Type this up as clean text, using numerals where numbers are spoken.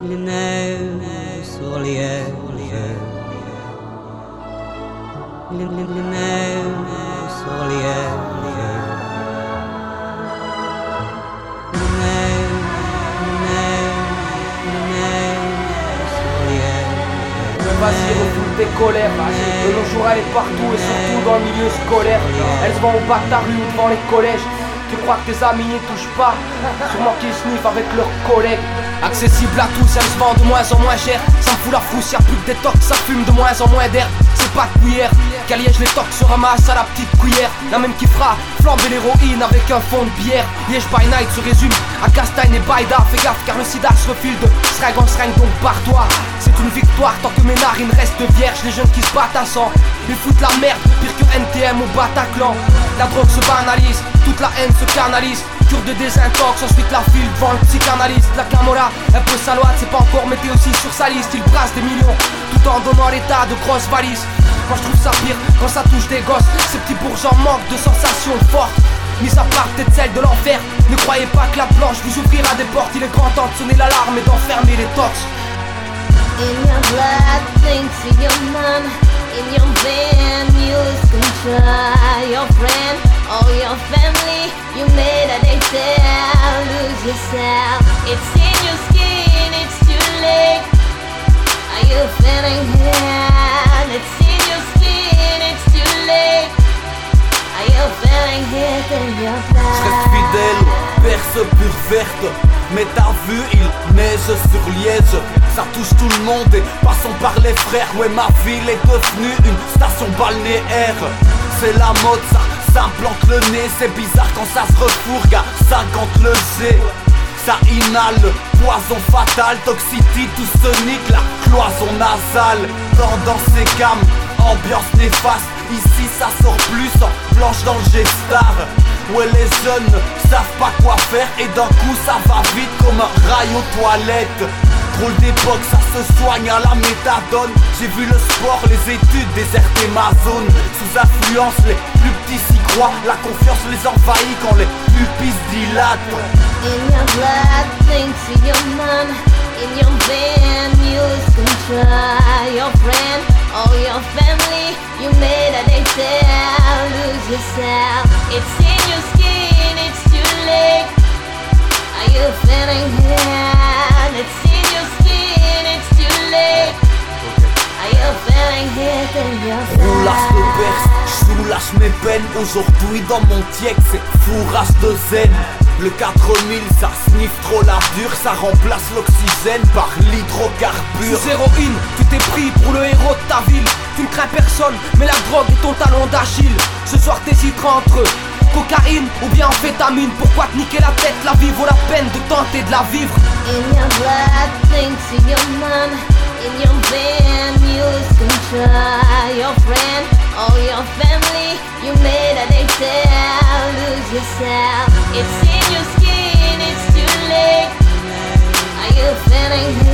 Les neiges sur les neiges sur les Vas-y, refoule tes colères. De nos jours, elle est partout et surtout dans le milieu scolaire. Elle se vend au bas de ta rue ou devant les collèges. Tu crois que tes amis n'y touchent pas? Sûrement qu'ils sniffent avec leurs collègues. Accessible à tous, elle se vend de moins en moins cher. Ça me fout la frousse, y'a plus que des tocs, ça fume de moins en moins d'air. C'est pas de cuillère, qu'à Liège les tocs se ramassent à la petite cuillère. La même qui fera flamber l'héroïne avec un fond de bière. Liège by night se résume à Castagne et Baïda. Fais gaffe car le sida se refile de seringue en seringue, donc barre-toi. C'est une victoire tant que mes narines restent vierges. Les jeunes qui se battent à sang, ils foutent la merde, pire que NTM au Bataclan. La drogue se banalise, toute la haine se canalise. Cure de désintox, ensuite la file devant le psychanalyste. La Camorra, un peu saloide, c'est pas encore, mais t'es aussi sur sa liste. Il brasse des millions, tout en donnant l'état de grosses valises. Moi je trouve ça pire quand ça touche des gosses. Ces petits bourgeois manquent de sensations fortes. Mis à part peut-être celle de l'enfer. Ne croyez pas que la planche vous ouvrira des portes. Il est grand temps de sonner l'alarme et d'enfermer les tox. In your blood, think to your mom. In your van, use control. Your friend or your family, you made a they tell. Lose yourself. It's in your skin, it's too late. Are you feeling it? It's in your skin, it's too late. Are you feeling it in your blood? Je reste fidèle, perce pure verte. Mais t'as vu, il neige sur Liège. Ça touche tout le monde et passons par les frères. Ouais, ma ville est devenue une station balnéaire. C'est la mode, ça implante le nez. C'est bizarre quand ça se refourgue à 50 le G. Ça inhale, poison fatal, toxicity, tout se nique, la cloison nasale. Tendance et cam, ambiance néfaste. Ici ça sort plus en blanche dans le G-Star. Ouais, les jeunes savent pas quoi faire et d'un coup ça va vite comme un rail aux toilettes. Drôle d'époque, ça se soigne à la méthadone. J'ai vu le sport, les études déserter ma zone. Sous influence, les plus petits s'y croient. La confiance les envahit quand les pupilles se dilatent. In your blood, think to your mom. In your van, use control. Your friend or your family, you made a they tell. Lose yourself. It's in your skin, it's too late. Are you feeling it? It's in your skin, it's too late. Are you feeling it in your Roulage de berce, soulage mes peines. Aujourd'hui dans mon tiec c'est fourrage de zen. Le 4000 ça sniffe trop la dure. Ça remplace l'oxygène par l'hydrocarbure. Sous héroïne, tu t'es pris pour le héros de ta ville. Tu ne crains personne, mais la drogue est ton talon d'Achille. Ce soir t'hésiteras entre cocaïne ou bien amphétamine. Pourquoi te niquer la tête? La vie vaut la peine de tenter de la vivre. In your blood, think to your mom. In your van, use control. Your friend or your family, you made a they tell. Lose yourself. It's in your skin, it's too late. Are you feeling it?